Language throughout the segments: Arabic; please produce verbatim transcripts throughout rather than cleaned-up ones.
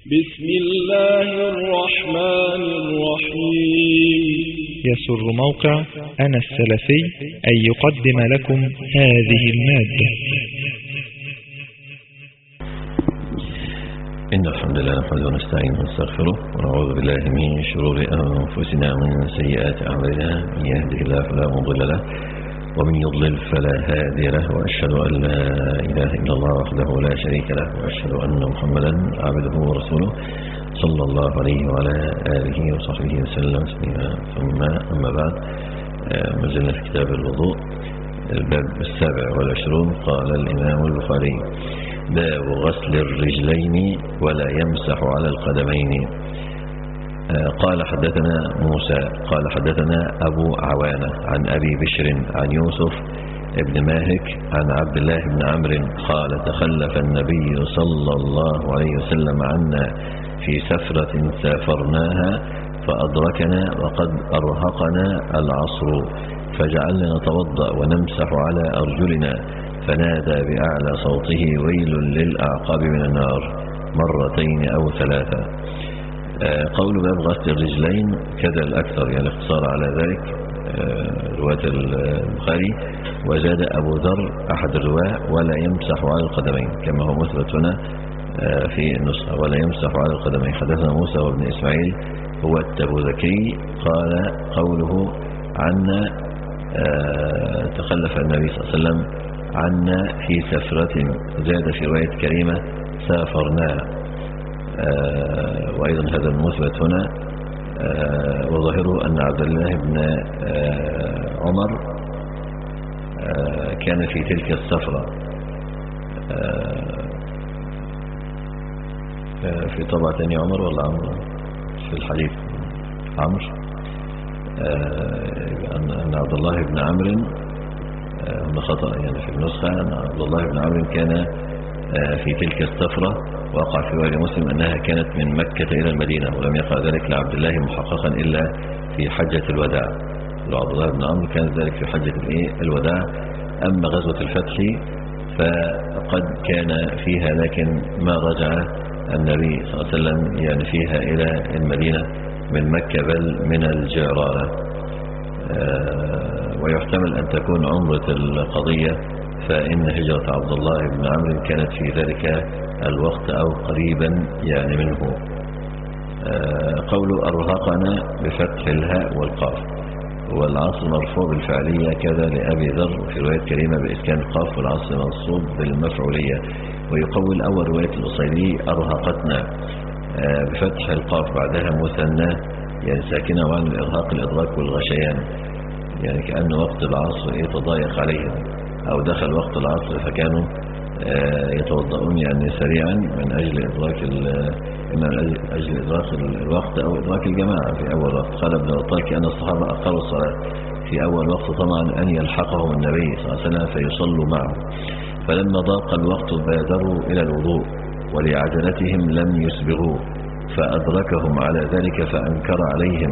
بسم الله الرحمن الرحيم. يسر موقع أنا السلفي أن يقدم لكم هذه المادة. إن الحمد لله نحمده ونستعينه ونستغفره ونعوذ بالله من شرور أنفسنا ومن سيئات أعمالنا. من يهده الله فلا مضل له ومن يضلل فلا هادي له، وأشهد أن لا إله إلا الله وحده لا شريك له، وأشهد أن محمدا عبده ورسوله صلى الله عليه وعلى آله وصحبه وسلم تسليما. ثم أما بعد، ما زلنا في كتاب الوضوء الباب السابع والعشرون. قال الإمام البخاري: باب غسل الرجلين ولا يمسح على القدمين. قال حدثنا موسى قال حدثنا أبو عوانة عن أبي بشر عن يوسف ابن ماهك عن عبد الله بن عمرو قال: تخلف النبي صلى الله عليه وسلم عنا في سفرة سافرناها فأدركنا وقد أرهقنا العصر، فجعلنا نتوضأ ونمسح على أرجلنا، فنادى بأعلى صوته: ويل للأعقاب من النار، مرتين أو ثلاثة. قول باب غسل الرجلين كذا الأكثر، يعني اختصار على ذلك رواية البخاري. وزاد أبو ذر أحد الرواة: ولا يمسح على القدمين، كما هو مثبت هنا في النسخة: ولا يمسح على القدمين. حدثنا موسى وابن إسماعيل هو التبوذكي قال: قوله عنا تخلف النبي صلى الله عليه وسلم عنا في سفرة، زاد في رواية كريمة سافرنا. آه وأيضا هذا المثبت هنا. آه وظاهره أن عبد الله بن آه عمر آه كان في تلك السفرة. آه آه في طبعة ثانية عمر ولا عمرو في الحديث عمرو. آه أن عبد الله بن عمرو هنا خطأ، يعني في النسخة أن عبد الله بن عمرو كان في تلك السفرة. وقع في رواية مسلم أنها كانت من مكة إلى المدينة، ولم يقع ذلك لعبد الله محققا إلا في حجة الوداع. عبد الله بن عمرو كان ذلك في حجة الوداع. أما غزوة الفتح فقد كان فيها، لكن ما رجع النبي صلى الله عليه وسلم يعني فيها إلى المدينة من مكة بل من الجعرانة. ويحتمل أن تكون عمرة القضية، فإن هجرة عبد الله بن عمرو كانت في ذلك الوقت أو قريبا يعني منه. قول أرهقنا بفتح الهاء والقاف، والعصر مرفوع بالفعلية كذا لأبي ذر، في رواية كريمة بإسكان القاف، والعصر منصوب بالمفعولية. ويقول أول رواية الأصيلي أرهقتنا بفتح القاف بعدها مثنى يعني ساكنة، وعن الإرهاق الإدراك والغشيان، يعني كأن وقت العصر يتضايق عليهم أو دخل وقت العصر فكانوا يتوضؤون يعني سريعا من أجل إدراك من أجل إدراك الوقت أو إدراك الجماعة في أول وقت. قال ابن بطال: كأن الصحابة أقروا الصلاة في أول وقت طمعا أن يلحقهم النبي صلى الله عليه وسلم فيصلوا معه، فلما ضاق الوقت بادروا إلى الوضوء، ولعجلتهم لم يسبغوه، فأدركهم على ذلك فأنكر عليهم.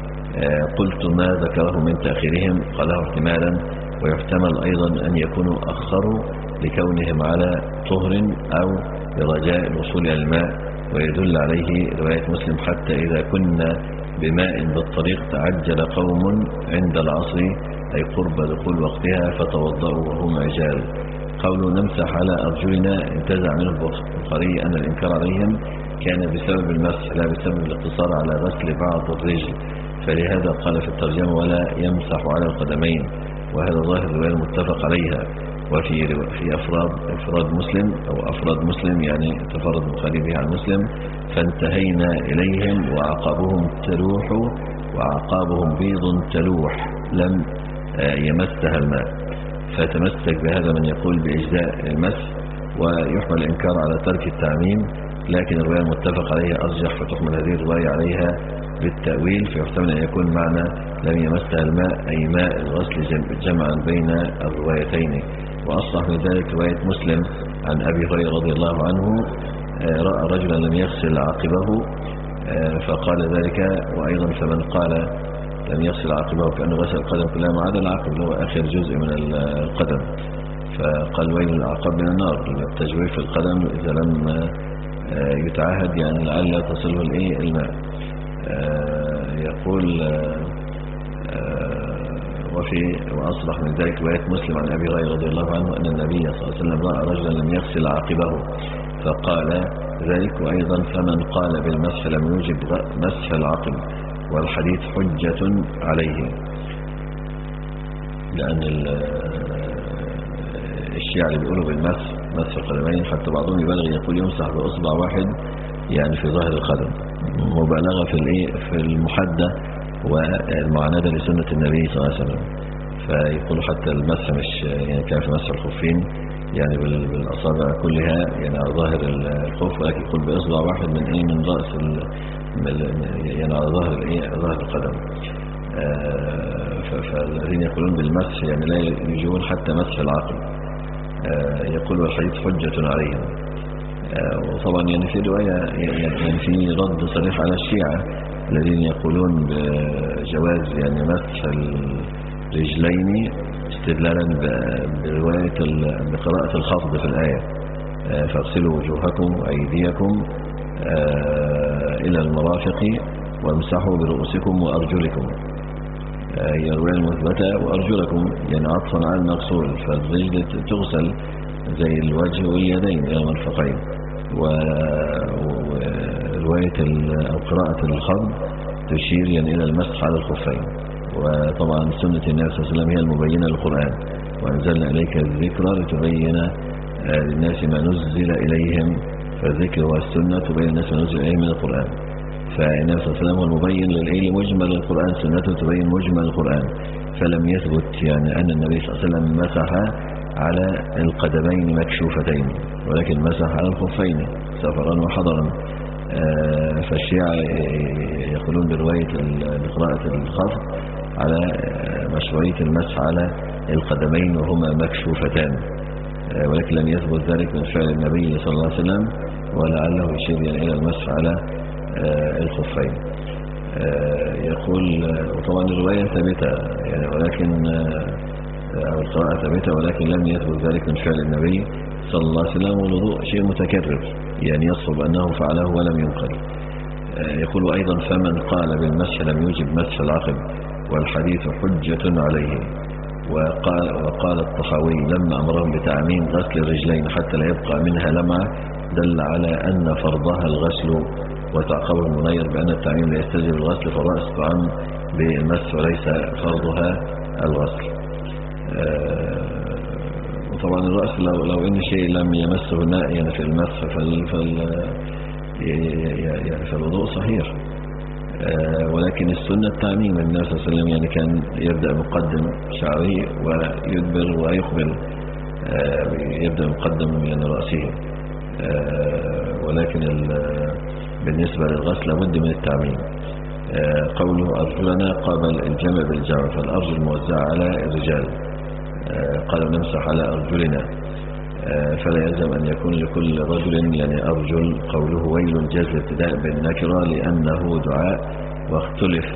قلت: ما ذكره من تأخيرهم؟ قاله احتمالا، ويحتمل أيضا أن يكونوا أخروا لكونهم على طهر أو برجاء الوصول إلى الماء. ويدل عليه رواية مسلم: حتى إذا كنا بماء بالطريق تعجل قوم عند العصر، أي قرب دخول وقتها، فتوضأوا وهم عجال. قولوا نمسح على أرجلنا انتزع منه البخاري أن الإنكار عليهم كان بسبب المسح لا بسبب الاقتصار على غسل بعض الرجل، فلهذا قال في الترجمة: ولا يمسح على القدمين. وهذا ظاهر الرواية المتفق عليها. وفي في أفراد أفراد مسلم أو أفراد مسلم يعني تفرد البخاري بها عن مسلم: فانتهينا إليهم وعقابهم تلوح وعقابهم بيض تلوح لم يمسها الماء. فتمسك بهذا من يقول بإجزاء المسح، ويحمل الإنكار على ترك التعميم، لكن الرواية المتفق عليها أرجح، فتحمل هذه الرواية عليها بالتأويل، فيحتمل أن يكون معنى لم يمسها الماء أي ماء الغسل جمعا بين الروايتين. وأصلح من ذلك رواية مسلم عن أبي هريرة رضي الله عنه: رأى رجلا لم يغسل عقبه فقال ذلك. وأيضا فمن قال لم يغسل عقبه كأنه غسل القدم كلها ما عدا العقب اللي هو آخر جزء من القدم، فقال: ويل الأعقاب من النار، التجويف في القدم إذا لم يتعهد يعني لعل تصله الايه الماء. يقول وفي وأصرح من ذلك رواية مسلم عن أبي هريرة رضي الله عنه أن النبي صلى الله عليه وسلم رأى رجلا لم يغسل عاقبه فقال ذلك. وأيضا فمن قال بالمسح لم يوجب مسح العقب، والحديث حجة عليه. لأن الشيعة اللي بيقولوا بالمسح مسح القدمين حتى بعضهم يبالغ يقول يمسح بأصبع واحد يعني في ظاهر القدم، مبالغة في الايه في المحدة والمعاندة لسنة النبي صلى الله عليه وسلم. فيقولوا حتى المسح مش يعني كان في مسح الخفين يعني بالأصابع كلها يعني على ظاهر الخف، ولكن يقول بإصبع واحد من ايه من رأس يعني على ظاهر الايه ظاهر القدم. فالذين يقولون بالمسح يعني لا يجون حتى مسح العقل. يقول والحديث حجة عليهم. وطبعا يعني في رواية يعني في رد صريح على الشيعة الذين يقولون بجواز يعني مسح الرجلين استدلالا برواية بقراءة الخفض في الآية فاغسلوا وجوهكم وأيديكم إلى المرافق وامسحوا برؤوسكم وأرجلكم. هي الرواية المثبتة وأرجلكم يعني عطفا على المغسول، فالرجل تغسل زي الوجه واليدين إلى المرفقين. ورواية أو قراءة الخفض تشير يعني إلى المسح على الخفين. وطبعا سنة النبي صلى الله عليه وسلم هي المبينة للقرآن، وأنزلنا إليك الذكرى لتبين للناس ما نزل إليهم، فالذكر والسنة تبين الناس ما نزل إليهم من القرآن. فالنبي صلى الله عليه وسلم هو المبين للإيه لمجمل القرآن، سنته تبين مجمل القرآن. فلم يثبت يعني أن النبي صلى الله عليه وسلم مسح على القدمين مكشوفتين، ولكن مسح على الخفين سفرا وحضرا. فالشيعة يقولون برواية بقراءة الخفض على مشروعية المسح على القدمين وهما مكشوفتان، ولكن لم يثبت ذلك من فعل النبي صلى الله عليه وسلم، ولعله يشير يعني إلى المسح على الخفين. يقول وطبعا الرواية ثابتة يعني ولكن أو القراءة ثابتة ولكن لم يثبت ذلك من فعل النبي صلى الله عليه وسلم، والوضوء شيء متكرر يعني يصب أنه فعله ولم ينقل. يقول أيضا فمن قال بالمسح لم يوجب مسح العقب، والحديث حجة عليه. وقال, وقال الطحاوي لما أمرهم بتعميم غسل الرجلين حتى لا يبقى منها لمعة دل على أن فرضها الغسل، وتعقبه المنير بأن التعميم لا يستلزم الغسل، فالرأس طعام بالمسح وليس فرضها الغسل. وطبعا الرأس لو, لو إن شيء لم يمسه الماء يعني في المسح فال فال يعني فالوضوء صحيح. ولكن السنة التعميم، النبي صلى الله عليه وسلم يعني كان يبدأ مقدم شعره ويدبر ويقبل، يبدأ مقدم يعني رأسه. ولكن بالنسبة للغسل لابد من التعميم. قوله أرجلنا قابل الجمع بالجمع، فالأرجل موزعة على الرجال، قالوا نمسح على أرجلنا، فلا يلزم أن يكون لكل رجل يعني أرجل. قوله ويل جاز الابتداء بالنكرة لأنه دعاء، واختلف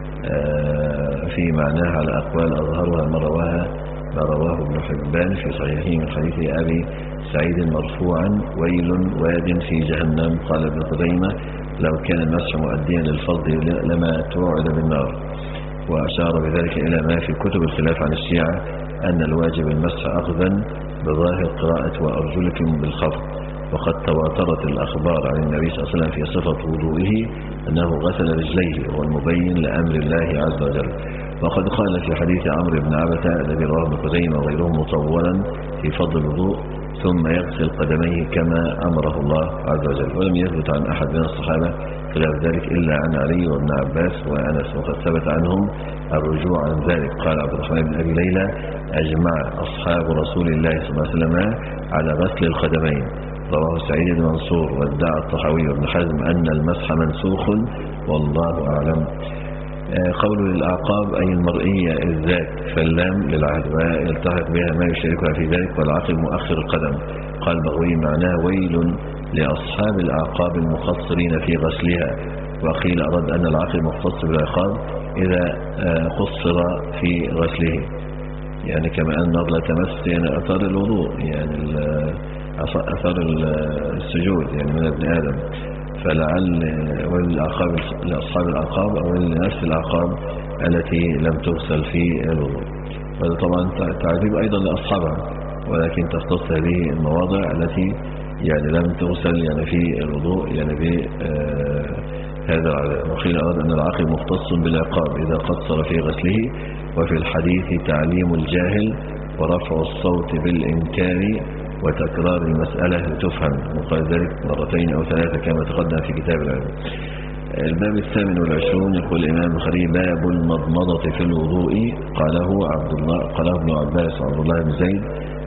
في معناه على أقوال أظهرها ما رواها ما رواه ابن حبان في صحيحه من حديث أبي سعيد مرفوعا ويل واد في جهنم. قال ابن خزيمة لو كان المسح مؤديا للفضل لما توعد بالنار، وأشار بذلك إلى ما في كتب الخلاف عن الشيعة أن الواجب المسح أخذا بظاهر قراءة وأرجلكم بالخفض. وقد تواترت الأخبار عن النبي صلى الله عليه وسلم في صفة وضوئه أنه غسل رجليه، وهو المبين لأمر الله عز وجل. وقد قال في حديث عمرو بن عبسة الذي رواه ابن خزيمة وغيره مطولا في فضل الوضوء ثم يغسل قدميه كما أمره الله عز وجل. ولم يثبت عن أحد من الصحابة خلاف ذلك إلا عن علي وابن عباس وأنس، وقد ثبت عنهم الرجوع عن ذلك. قال عبد الرحمن بن أبي ليلى أجمع أصحاب رسول الله صلى الله عليه وسلم على غسل القدمين، رواه سعيد بن منصور. وادعى الطحاوي وابن حزم أن المسح منسوخ والله أعلم. قول للأعقاب أي المرئية الذات، فاللام للعهد ويلتحق بها ما يشاركها في ذلك، والعقل مؤخر القدم. قال بغوي معناه ويل لأصحاب الأعقاب المقصرين في غسلها، وقيل أرد أن العقل مختص بالعقاب إذا قصر في غسله، يعني كما أن النار لا تمس يعني أثار الوضوء، يعني أثر السجود يعني من ابن آدم، فلعل والأعقاب لأصحاب الأعقاب أو لنفس الأعقاب التي لم تغسل في الوضوء. وهذا طبعا تعذيب أيضا لأصحابها، ولكن تختص هذه المواضع التي يعني لم تغسل يعني في الوضوء يعني في آه هذا العذاب. وقيل أراد أن العاقب مختص بالعقاب إذا قصر في غسله، وفي الحديث تعليم الجاهل ورفع الصوت بالإنكار وتكرار المسألة لتفهم، وقال ذلك مرتين أو ثلاثة كما تقدم في كتاب العلم. الباب الثامن والعشرون يقول الإمام البخاري: باب المضمضة في الوضوء. قاله عبد الله قاله ابن عباس وعبد الله بن زيد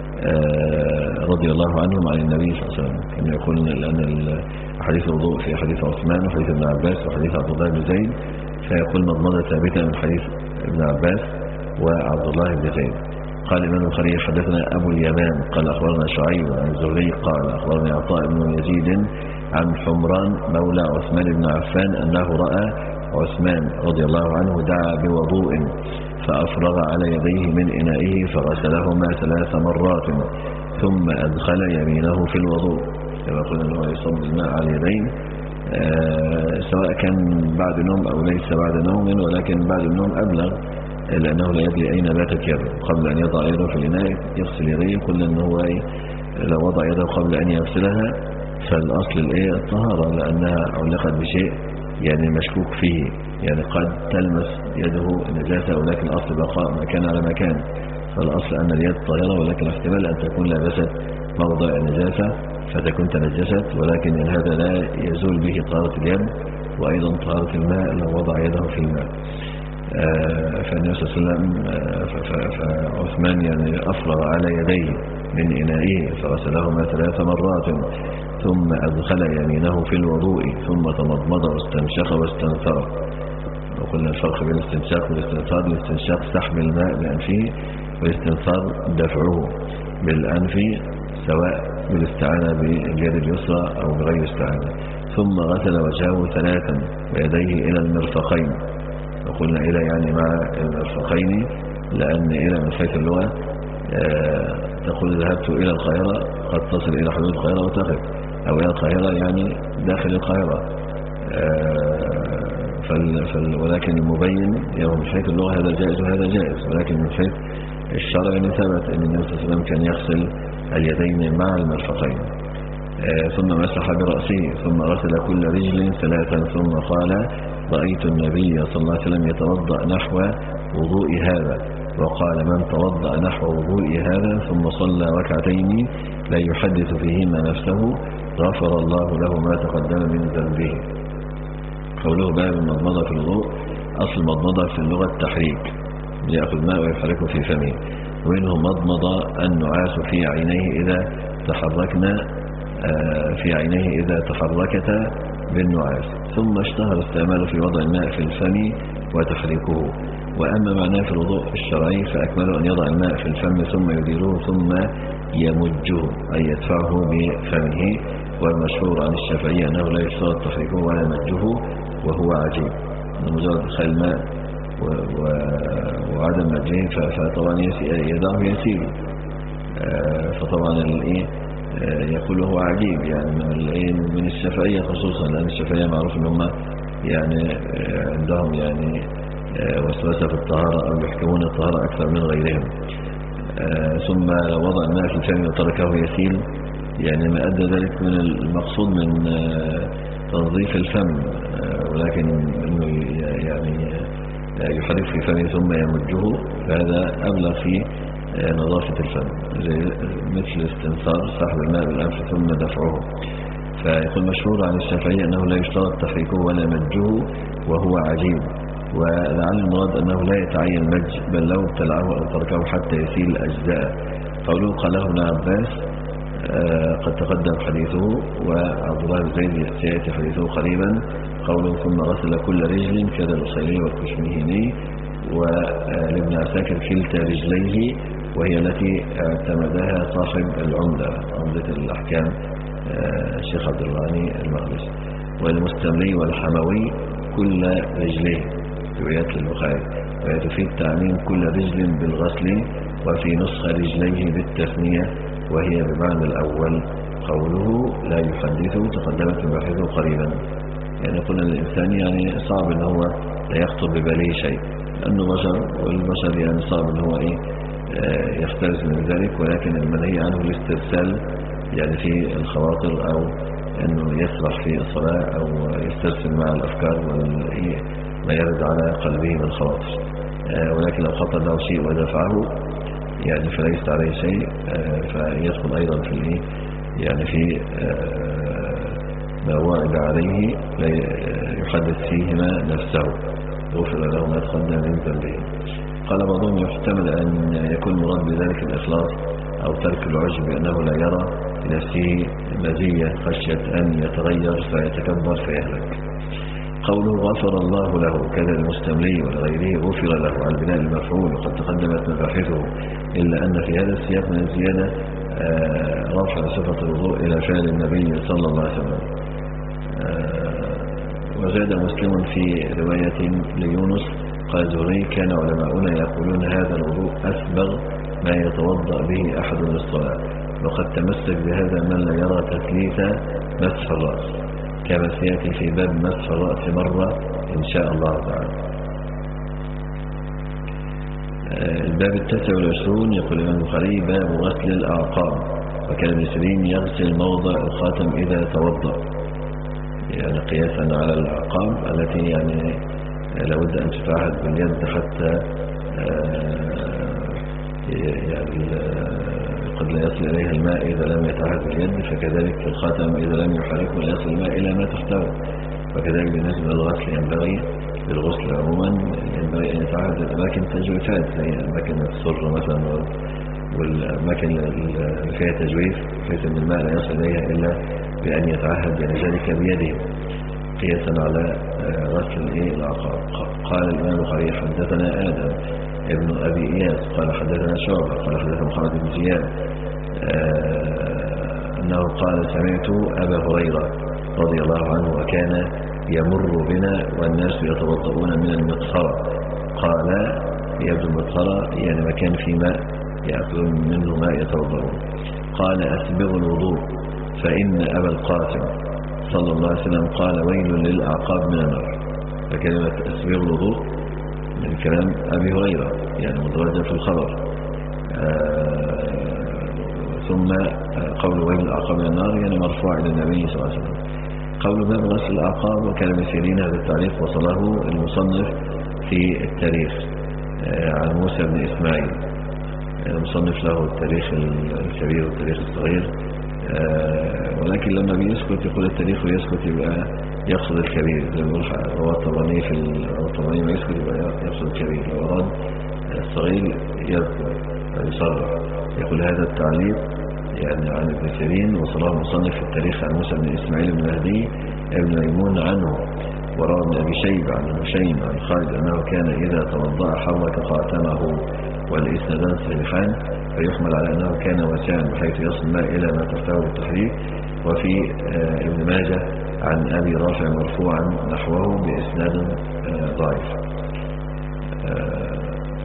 رضي الله عنهم عن النبي صلى الله عليه وسلم. كما يقول لأن حديث الوضوء في حديث عثمان وحديث ابن عباس وحديث عبد الله بن زيد، فيقول مضمضة ثابتة من حديث ابن عباس وعبد الله بن زيد. قال الإمام البخاري: حدثنا أبو اليمان قال أخبرنا شعيب عن الزهري قال أخبرني عطاء بن يزيد عن حمران مولى عثمان بن عفان أنه رأى عثمان رضي الله عنه دعا بوضوء فأفرغ على يديه من إنائه فغسلهما ثلاث مرات ثم أدخل يمينه في الوضوء، كما قلنا أنه يصب الماء على اليدين آه سواء كان بعد نوم أو ليس بعد نوم، ولكن بعد النوم أبلغ لأنه لا يدري أين باتت يده. قبل أن يضع يده في الإناء يغسل يديه، قلنا أنه لو وضع يده قبل أن يغسلها فالأصل الإيه الطهارة، لأنها علقت بشيء يعني مشكوك فيه، يعني قد تلمس يده نجاسة ولكن الأصل بقاء ما كان على مكان، فالأصل أن اليد طاهرة، ولكن احتمال أن تكون لابست موضع النجاسة فتكون تنجست، ولكن هذا لا يزول به طهارة اليد وأيضا طهارة الماء لو وضع يده في الماء. فالنبي صلى الله عليه وسلم فعثمان يعني أفرغ على يديه من إنائه فغسلهما ثلاث مرات ثم أدخل يمينه في الوضوء ثم تمضمض واستنشق واستنثر. وقلنا الفرق بين الاستنشاق والاستنثار: الاستنشاق سحب الماء بأنفه، والاستنثار دفعه بالأنف سواء بالاستعانة باليد اليسرى أو بغير استعانة. ثم غسل وجهه ثلاثا ويديه إلى المرفقين، وقلنا إلى يعني مع المرفقين، لأن إلى من حيث اللغة آه تقول ذهبت إلى القاهرة قد تصل إلى حدود القاهرة وتقف، أو إلى القاهرة يعني داخل القاهرة آه فال فال ولكن المبين يعني من حيث اللغة هذا جائز وهذا جائز، ولكن من حيث الشرع يعني ثبت أن النبي صلى الله عليه وسلم كان يغسل اليدين مع المرفقين. آه ثم مسح برأسه ثم غسل كل رجل ثلاثا ثم قال: رأيت النبي صلى الله عليه وسلم يتوضأ نحو وضوء هذا، وقال: من توضأ نحو وضوء هذا ثم صلى ركعتين لا يحدث فيهما نفسه غفر الله له ما تقدم من ذنبه. قوله باب المضمضة في الوضوء: أصل المضمضة في اللغة التحريك، يأخذ ماء ويحركه في فمه، وإنه مضمضة النعاس في عينيه إذا تحركنا في عينيه إذا تحركتا بالنعاس. ثم اشتهر استعماله في وضع الماء في الفم وتحريكه. وأما معناه في الوضوء الشرعي فأكمله أن يضع الماء في الفم ثم يديره ثم يمجه أي يدفعه بفمه. والمشهور عن الشافعية أنه لا يشترط تحريكه ولا مجه، وهو عجيب، مجرد دخل الماء وعدم مجه فطبعا يدعه يسير، فطبعا الايه يقول هو عجيب يعني من الشافعية خصوصا، لأن الشافعية معروف ان هم يعني عندهم يعني وسوسة في الطهارة أو يحكمون الطهارة أكثر من غيرهم. ثم لو وضع الماء في الفم وتركه يسيل يعني ما أدى ذلك من المقصود من تنظيف الفم، ولكن انه يعني يحرك في فمه ثم يمجه فهذا أبلغ في نظافة الفم، مثل الاستنثار سحب الماء بالأنف ثم دفعه. فيقول مشهور عن الشافعية أنه لا يشترط تحريكه ولا مجه وهو عجيب، ولعل المراد أنه لا يتعين مج بل لو ابتلعه أو تركه حتى يسيل أجزاء. قوله قاله ابن عباس قد تقدم حديثه، وعبد الله بن زيد سيأتي حديثه قريبا. قوله ثم غسل كل رجل كذا الأصيلي والكشميهني، ولابن عساكر كلتا رجليه، وهي التي اعتمدها صاحب العمدة عمدة الأحكام الشيخ عبد الغني المقدسي. والمستملي والحموي كل رجليه روايات للبخاري، وتفيد تعميم كل رجل بالغسل، وفي نسخة رجليه بالتثنية وهي بمعنى الأول قوله لا يحدثه تقدمت مباحثه قريبا. يعني قلنا الإنسان يعني صعب أن هو لا يخطر بباله شيء لأنه بشر، والبشر يعني صعب أن هو إيه يختلف من ذلك، ولكن المنهي عنه الاسترسال يعني في الخواطر أو أنه يسرح في الصلاة أو يسترسل مع الأفكار وما يرد على قلبه من خواطر. ولكن لو خطر له شيء ودفعه يعني فليس عليه شيء، فيدخل أيضا في الإيه يعني في ما وعد عليه لا يحدث فيهما نفسه غفر له ما تقدم من ذنبه. قال بعضهم يحتمل أن يكون مراد بذلك الإخلاص أو ترك العجب بأنه لا يرى لنفسه مزية خشية أن يتغير فيتكبر فيهلك. قوله غفر الله له كذا المستملي ولغيره غفر له على البناء المفعول وقد تقدمت مباحثه، إلا أن في هذا السياق من الزيادة رفع صفة الوضوء إلى فعل النبي صلى الله عليه وسلم. وزاد مسلم في رواية ليونس قال زهري كان علماؤنا يقولون هذا الوضوء أسبغ ما يتوضأ به أحد للصلاة، وقد تمسك بهذا من لا يرى تثليث مسح الرأس كما سيأتي في باب مسح الرأس مرة إن شاء الله تعالى. الباب التاسع والعشرون يقول الإمام البخاري باب غسل الأعقاب، وكان ابن سيرين يغسل موضع الخاتم إذا توضأ، يعني قياسا على الأعقاب التي يعني لابد أن تتعهد باليد حتى يعني قد لا يصل إليها الماء إذا لم يتعهد باليد، فكذلك في الخاتم إذا لم يحركه لا يصل الماء إلى ما تحتوي. وكذلك بالنسبة للغسل ينبغي للغسل عموما ينبغي أن يتعهد الأماكن تجويفات زي أماكن السر مثلا والأماكن اللي فيها تجويف بحيث أن الماء لا يصل إليها إلا بأن يتعهد يعني ذلك بيده قياسا على غسل الأعقاب. قال الإمام البخاري حدثنا آدم ابن أبي إياس قال حدثنا شعبة قال حدثنا محمد بن زياد أنه قال سمعت أبا هريرة رضي الله عنه وكان يمر بنا والناس يتوضؤون من المطهرة. قال يبدو المطهرة يعني مكان فيه ماء يأكلون منه ماء يتوضؤون. قال أسبغ الوضوء فإن أبا القاسم صلى الله عليه وسلم قال ويل للأعقاب من النار. فكلمة أسبغ الوضوء من كلام أبي هريرة يعني مدرجة في الخبر. آه ثم قول ويل الأعقاب من النار يعني مرفوع إلى النبي صلى الله عليه وسلم. قول باب غسل الأعقاب وكان ابن سيرين هذا التعليق وصله المصنف في التاريخ آه عن موسى بن إسماعيل. المصنف له التاريخ الكبير والتاريخ الصغير، آه ولكن لما بيسكت يقول التاريخ ويسكت يبقى يقصد الكبير، زي ما يقول هو الطبراني في الطبراني ما يسكت يبقى يقصد الكبير، لو أراد الصغير يذكر يصرح. يقول هذا التعليق يعني عن ابن سيرين وصله المصنف في التاريخ عن موسى بن إسماعيل بن مهدي ابن ميمون عنه، وروى ابن أبي شيبة عن هشيم عن خالد أنه كان إذا توضأ حرك خاتمه، والإسنادان صحيحان، فيحمل على أنه كان واسعا بحيث يصل الماء إلى ما تحتوي التحريك. وفي آه ابن ماجه عن أبي رافع مرفوعا نحوه بإسناد آه ضعيف. آه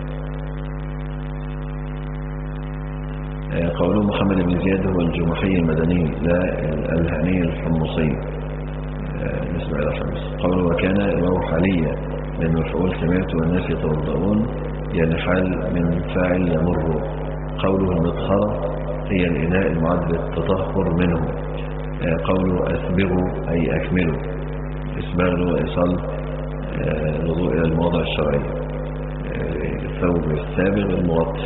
قوله محمد بن زياد هو الجمحي المدني لا الهاني الحمصي نسبة إلى حمص. قوله وكان له حالية من مفعول سمعت والناس يتوضؤون يعني حال من فاعل يمر. قوله المطهرة هي الإناء المعد للتطهر منه. قوله أسبغوا أي أكملوا، إسباغ وإيصال الوضوء إلى المواضع الشرعي، الثوب السابغ المغطي.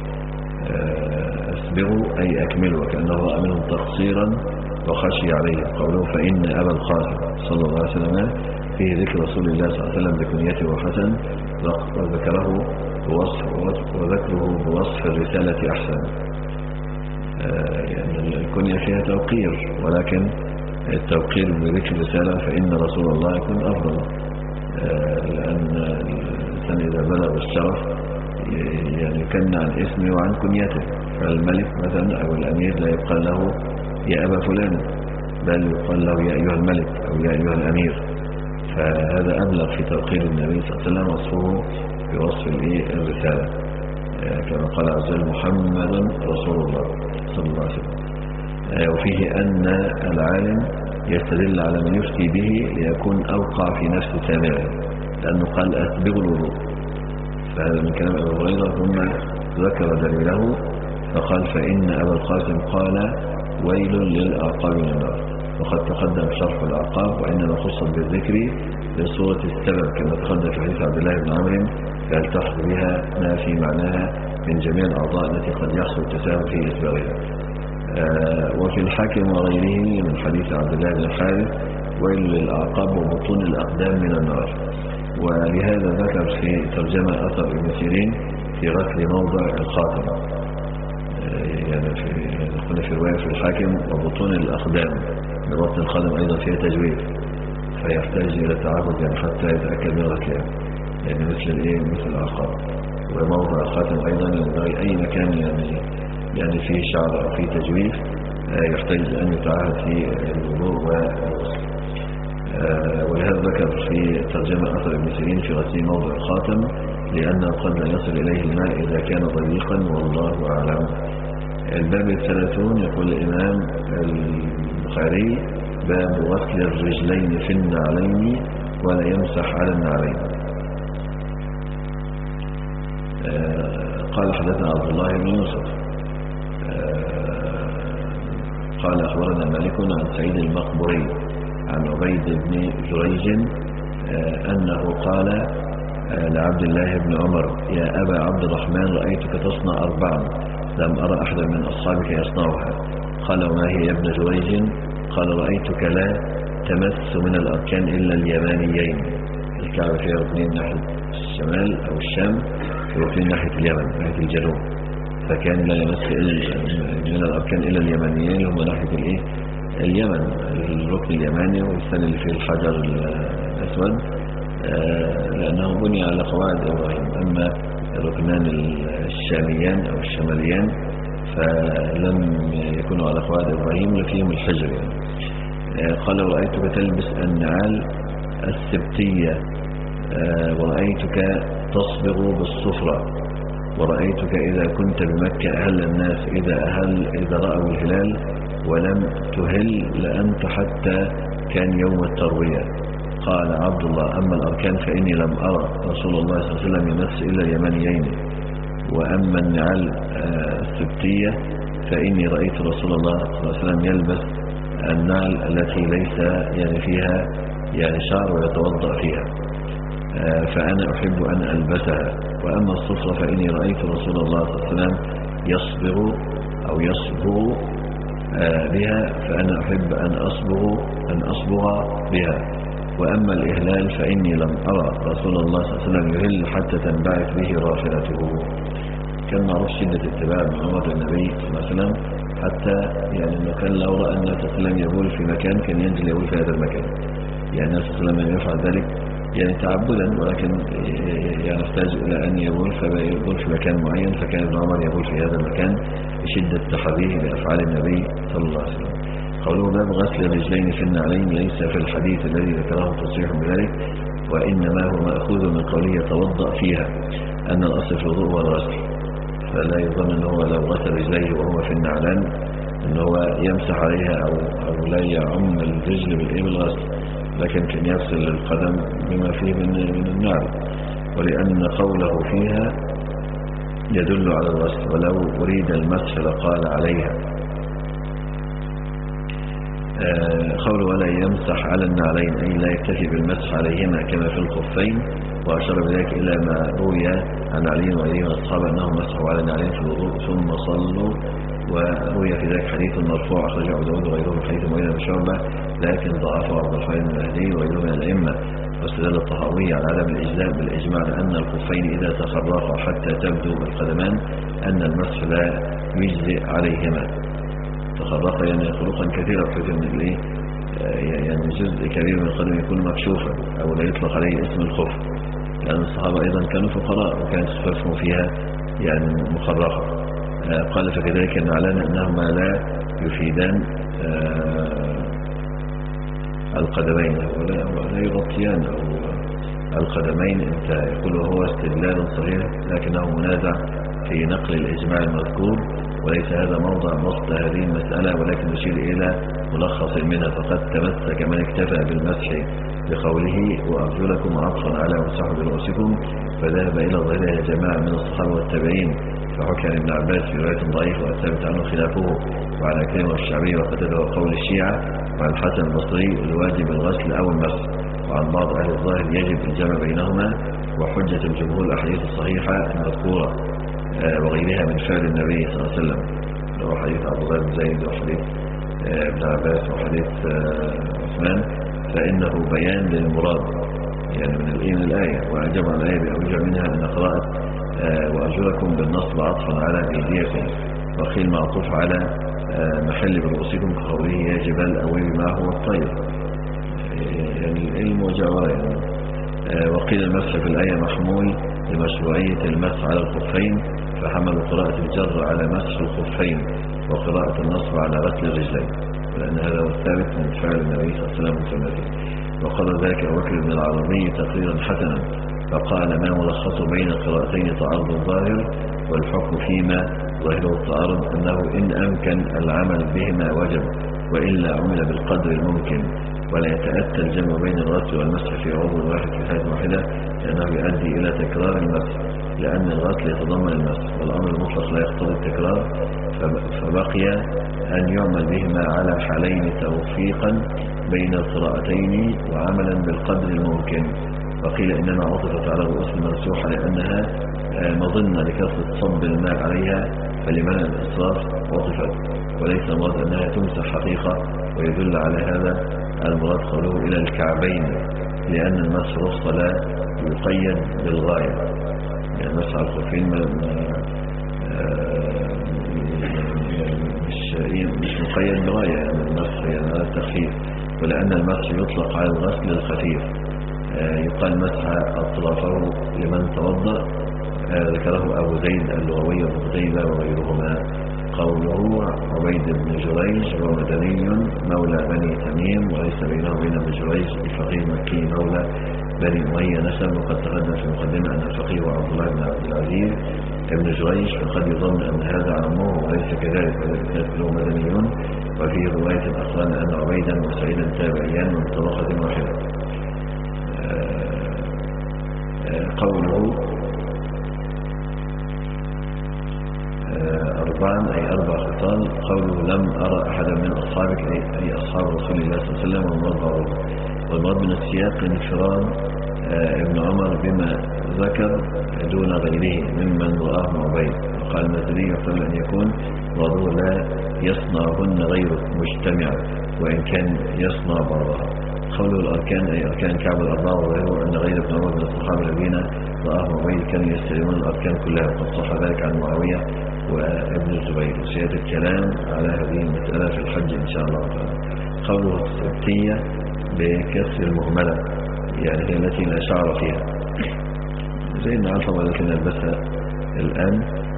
أسبغوا أي أكملوا وكأنه رأى منهم تقصيرا وخشي عليه. قوله فإن أبا القاسم صلى الله عليه وسلم فيه ذكر رسول الله صلى الله عليه وسلم بكنيته وحسن، وذكره بوصف وذكره بوصف الرسالة أحسن. يعني الكنية فيها توقير، ولكن التوقير بذكر الرسالة فإن رسول الله يكون أفضل، لأن الإنسان إذا بلغ الشرف يعني يكن عن اسمه وعن كنيته. فالملك مثلا أو الأمير لا يقال له يا أبا فلان، بل يقال له يا أيها الملك أو يا أيها الأمير. فهذا أبلغ في توقير النبي صلى الله عليه وسلم وصفه بوصف الرسالة. كما قال عز وجل محمد رسول الله صلى الله عليه وسلم. وفيه أن العالم يستدل على من يفتي به ليكون أوقع في نفس سامعه، لأنه قال أسبغوا الوضوء، فهذا من كلام أبي هريرة، ثم ذكر دليله فقال فإن أبا القاسم قال ويل للأعقاب من النار، وقد تقدم شرح الأعقاب وإنما خصت بالذكر لصورة السبب كما تقدم في حديث عبد الله بن عمرو، فيلتحق بها ما في معناها من جميع الأعضاء التي قد يحصل التساهل في إسباغها. آه وفي الحاكم وغيره من حديث عبد الله بن الحارث ويل للأعقاب وبطون الأقدام من النار. ولهذا ذكر في ترجمة أثر ابن سيرين في غسل موضع الخاتم، آه يعني في قلنا في رواية في الحاكم وبطون الأقدام، ببطن القدم أيضا فيها تجويد، فيحتاج إلى تعهد يعني حتى يتأكد من غسلها، يعني مثل الإيه مثل الأعقاب. وموضع الخاتم أيضا ينبغي أي مكان يعني يعني فيه شعر أو فيه تجويف يحتاج أن يتعهد في الوضوء والغسل. ولهذا ذكر في ترجمة أثر ابن سيرين في غسل موضع الخاتم لأنه قد لا يصل إليه الماء إذا كان ضيقا والله أعلم. الباب الثلاثون يقول الإمام البخاري باب غسل الرجلين في النعلين ولا يمسح على النعلين. قال حدثنا عبد الله بن يوسف قال أخبرنا مالك عن سعيد المقبري عن عبيد بن جريج أنه قال لعبد الله بن عمر يا أبا عبد الرحمن رأيتك تصنع أربعا لم أرى أحدا من أصحابك يصنعها. قال وما هي يا ابن جريج؟ قال رأيتك لا تمس من الأركان إلا اليمانيين، الكعبة فيها ركنين ناحية الشمال أو الشام وركنين ناحية اليمن ناحية الجنوب، فكان لا يمس من الأركان إلا اليمانيين هم ناحية الإيه اليمن، الركن اليماني والثاني اللي فيه الحجر الأسود لأنه بني على قواعد إبراهيم. أما الركنان الشاميان أو الشماليان فلم يكونوا على قواعد إبراهيم لفيهم الحجر يعني. قال رأيتك تلبس النعال السبتية ورأيتك تصبغ بالصفرة ورأيتك إذا كنت بمكة أهل الناس إذا أهل إذا رأوا الهلال ولم تهل لأنت حتى كان يوم التروية. قال عبد الله أما الأركان فإني لم أرى رسول الله صلى الله عليه وسلم يمس إلا اليمانيين، وأما النعال السبتية فإني رأيت رسول الله صلى الله عليه وسلم يلبس النعل التي ليس يعني فيها يعني شعر ويتوضأ فيها، فأنا أحب أن ألبسها. وأما الصفرة فإني رأيت رسول الله صلى الله عليه وسلم يصبغ أو يصبغ بها فأنا أحب أن أصبغ أن أصبغ بها. وأما الإهلال فإني لم أرى رسول الله صلى الله عليه وسلم يهل حتى تنبعث به راحلته. كان معروف شدة اتباع محمد النبي صلى الله عليه وسلم حتى يعني أنه كان لو رأى النبي صلى الله عليه وسلم يبول في مكان كان ينزل يبول في هذا المكان، يعني النبي صلى الله عليه وسلم يفعل ذلك يعني تعبدا ولكن يعني يحتاج إلى أن يبول فيبول في مكان معين، فكان ابن عمر يبول في هذا المكان بشدة تحريه لأفعال النبي صلى الله عليه وسلم. قوله باب غسل الرجلين في النعلين ليس في الحديث الذي ذكره تصريح بذلك، وإنما هو مأخوذ من قوله يتوضأ فيها أن الأصل في الوضوء هو الغسل، فلا يظن أنه لو غسل رجليه وهو في النعلان أنه هو يمسح عليها أو, أو لا يعم الرجل بالغسل، لكن كان يغسل القدم بما فيه من, من النعل، ولأن قوله فيها يدل على الغسل، ولو أريد المسح لقال عليها. قوله ولا يمسح على النعلين أي لا يكتفي بالمسح عليهما كما في الخفين، وأشار بذلك إلى ما روي عن علي وغيره أصحاب أنهم مسحوا على النعلين في الوضوء ثم صلوا، وروي في ذلك حديث مرفوع أخرجه أبو داود وغيره من حديث مغيرة بن شعبة لكن ضعفه عبد الرحمن بن مهدي وغيره من الأئمة. واستدل الطحاوي على عدم الإجزاء بالإجماع لأن الخفين إذا تخرقا حتى تبدو القدمان أن المسح لا يجزئ عليهما. تخرقا يعني خروقا كثيرا بحيث ان الايه يعني جزء كبير من القدم يكون مكشوفا او لا يطلق عليه اسم الخف، لأن الصحابة أيضا كانوا فقراء وكانت خفافهم فيها يعني مخرقة. قال فكذلك النعلان أنهما لا يفيدان القدمين ولا يغطيان أو القدمين. انت يقول هو استدلال صحيح لكنه منازع في نقل الإجماع المذكور، وليس هذا موضع بسط هذه المسألة، ولكن نشير إلى ملخص منها. فقد تمسك من اكتفى بالمسح بقوله وأرجلكم عطفا على وامسحوا برؤوسكم، فذهب إلى ظاهرها جماعة من الصحابة والتابعين، فحكى عن ابن عباس في رواية ضعيف والثابت عنه خلافه، وعلى عكرمة والشعبي وقتاده وقول الشيعة، وعن الحسن البصري الواجب الغسل أو المسح، وعن بعض أهل الظاهر يجب الجمع بينهما. وحجة الجمهور الأحاديث الصحيحة المذكورة وغيرها من فعل النبي صلى الله عليه وسلم، وهو حديث عبد الله بن زيد وحديث ابن عباس وحديث عثمان، فإنه بيان للمراد يعني من الإيه من الآية. وأجاب عن الآية بأوجه منها أن قراءة وأرجلكم بالنصب عطفا على أيديكم، وقيل معطوف على محل برؤوسكم كقوله يا جبال أويبي معه والطير، يعني العلم وجواره يعني. وقيل المسح في الآية محمول لمشروعية المسح على الخفين، فحملوا قراءة الجر على مسح الخفين وقراءة النصب على غسل الرجلين، لأن هذا هو الثابت من فعل النبي صلى الله عليه وسلم وسنته. وقال ذلك أبو بكر بن العربي تقريرا حسنا، فقال ما ملخص بين قراءتين تعارض الظاهر، والحكم فيما ظاهره التعارض أنه إن أمكن العمل بهما وجب، وإلا عمل بالقدر الممكن، ولا يتأتى الجمع بين الغسل والمسح في عضو واحد في حالة واحدة، لأنه يؤدي إلى تكرار المسح، لأن الغسل يتضمن المسح، والأمر المطلق لا يقتضي التكرار، فبقي أن يعمل بهما على حالين توفيقا بين القراءتين وعملا بالقدر الممكن. وقيل إنما عطفت على الرؤوس الممسوحة لأنها مظنة لكثرة صب الماء عليها، فلمنع الإسراف عطفت، وليس المراد أنها تمسح حقيقة. ويدل على هذا المراد قوله إلى الكعبين، لأن المسح رخصة لا يقيد بالغاية، يعني مسح الخفين مش مش مقيد بغاية، يعني المسح يعني على التخفيف، ولأن المسح يطلق على الغسل الخفيف، يقال مسح أطرافه لمن توضأ، ذكره أبو زيد اللغوي وقتيبة وغيرهما. قوله عبيد بن جريج هو مدني مولى بني تميم، وليس بينه وبين ابن جريج الفقيه مكي مولى بني أمية نسب، وقد تقدم في المقدمة أن الفقيه هو عبد الله بن عبد العزيز ابن جريج، فقد يظن أن هذا عمه وليس كذلك، ولذلك كانوا مدنيون. وفي رواية الأخران أن عبيدا وسعيدا تابعيان من طبقة واحدة. قوله أربعا أي أربع خصال، قوله لم أرى أحدا من أصحابك أي أصحاب رسول الله صلى الله عليه وسلم، والمراد من السياق انفراد ابن عمر بما ذكر دون غيره ممن رآه عبيد. وقال المزري يحتمل أن يكون مراده لا يصنعهن غيره مجتمعا، وإن كان يصنع بعضها. قوله الأركان أي أركان كعب الأربعة، وغيره أن غير ابن عمر من الصحابة الذين رآه عبيد كانوا يستلمون الأركان كلها، وقد صح ذلك عن معاوية وابن الزبير. وسيأتي الكلام على هذه المسألة في الحج إن شاء الله تعالى. قوله السبتية بكسر المهملة، يعني هي التي لا شعر فيها، زي النعال طبعا التي نلبسها الآن،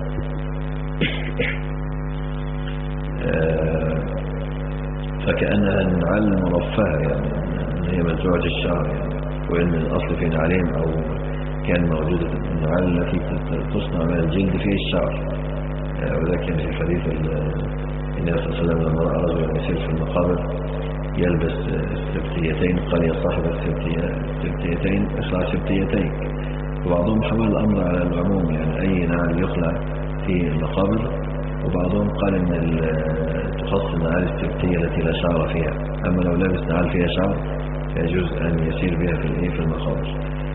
فكأنها النعال مرفهة، يعني هي منزوعة الشعر، يعني وإن الأصل في نعالين أو كان موجودة النعال التي تصنع من الجلد فيه الشعر. ولكن في حديث النبي صلى الله عليه وسلم لما رأى رجلا يسير في المقابر يلبس السبتيتين، قال يا صاحب السبتيتين اخلع سبتيتين. وبعضهم حمل الأمر على العموم، يعني أي نعال يخلع في المقابر، وبعضهم قال ان تخص النعال السبتية التي لا شعر فيها، أما لو لابس نعال فيها شعر يجوز أن يسير بها في في المقابر.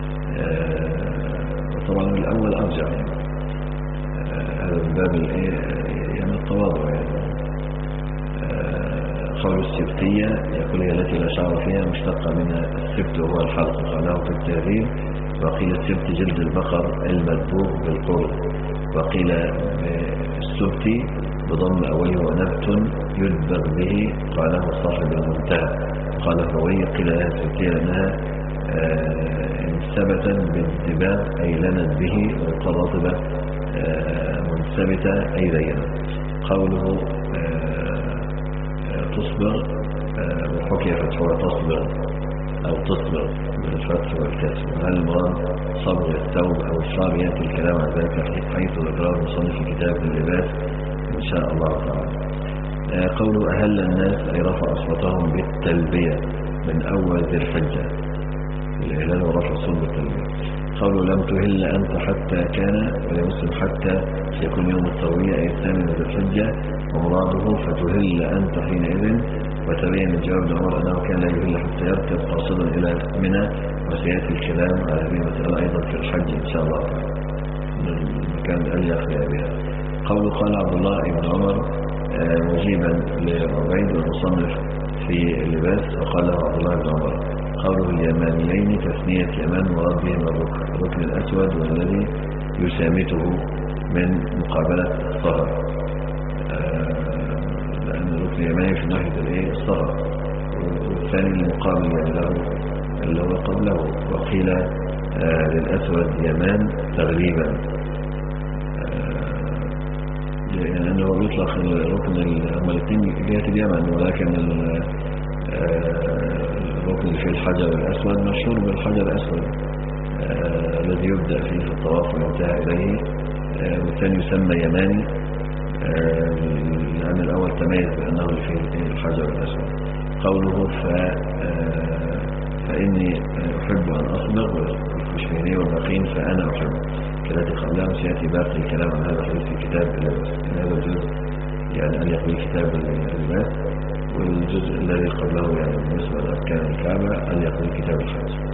طبعا الأول أرجع، يعني هذا من باب يعني التواضع. يعني قول السبتية يقول هي التي لا شعر فيها، مشتقة من السبت وهو الحلق، قاله في التهذيب. وقيل السبت جلد البقر المذبوح بالقرب، وقيل السبت بضم أوله ونبت يدبر به، قاله صاحب المنتهى. قال الروي قيل لها السبتية لأنها انثبتا بالدباغ أي لنت به، والقراطبة منثبتة أي لينة. قوله تصبر وحكي فتحها تصبر، أو تصبغ بالفتح والكسر. هل المراد صبغ الثوب أو الشعر؟ يأتي الكلام عن ذلك حيث ذكره المصنف في كتاب اللباس إن شاء الله تعالى. قوله أهل الناس أي رفع أصواتهم بالتلبية من أول ذي الحجة، الإهلال ورفع الصوت بالتلبية. قوله لم تهل أنت حتى كان، ولمسلم حتى يكون يوم التروية أي الثاني من ذي الحجة، ومراده فتهل أنت حينئذ. وتبين الجواب لعمر أنه كان لا يهل حتى يركب قاصدا إلى منى، وسيأتي الكلام على هذه المسألة أيضا في الحج إن شاء الله تعالى، المكان الأليق بها. قوله قال عبد الله بن عمر مجيبا لعبيد والمصنف في اللباس، وقال له عبد الله بن عمر. قوله اليمانيين تثنية يمان مراد بهم الركن الأسود والذي يسامته من مقابلة الصهر، لأن الركن اليماني في ناحية الايه الصهر، والثاني المقابل يعني له اللي هو قبله. وقيل للأسود يمان تغليبا، يعني أنه يطلق الركن هما الاثنين جهة اليمن، ولكن الركن اللي فيه الحجر الأسود مشهور بالحجر الأسود الذي يبدأ فيه في الطواف وينتهى إليه، والثاني يسمى يماني لأن الأول تميز بأنه اللي فيه الحجر الأسود. قوله ف فإني أحب أن أصبغ والكشميري والباقين فأنا أحب كالتي قبلهم. سيأتي باقي الكلام عن هذا الحديث في كتاب اللباس، هذا الجزء يعني أن يقبل كتاب اللباس، والجزء الذي قبله يعني بالنسبة لأركان الكعبة أن يقبل كتاب الحج.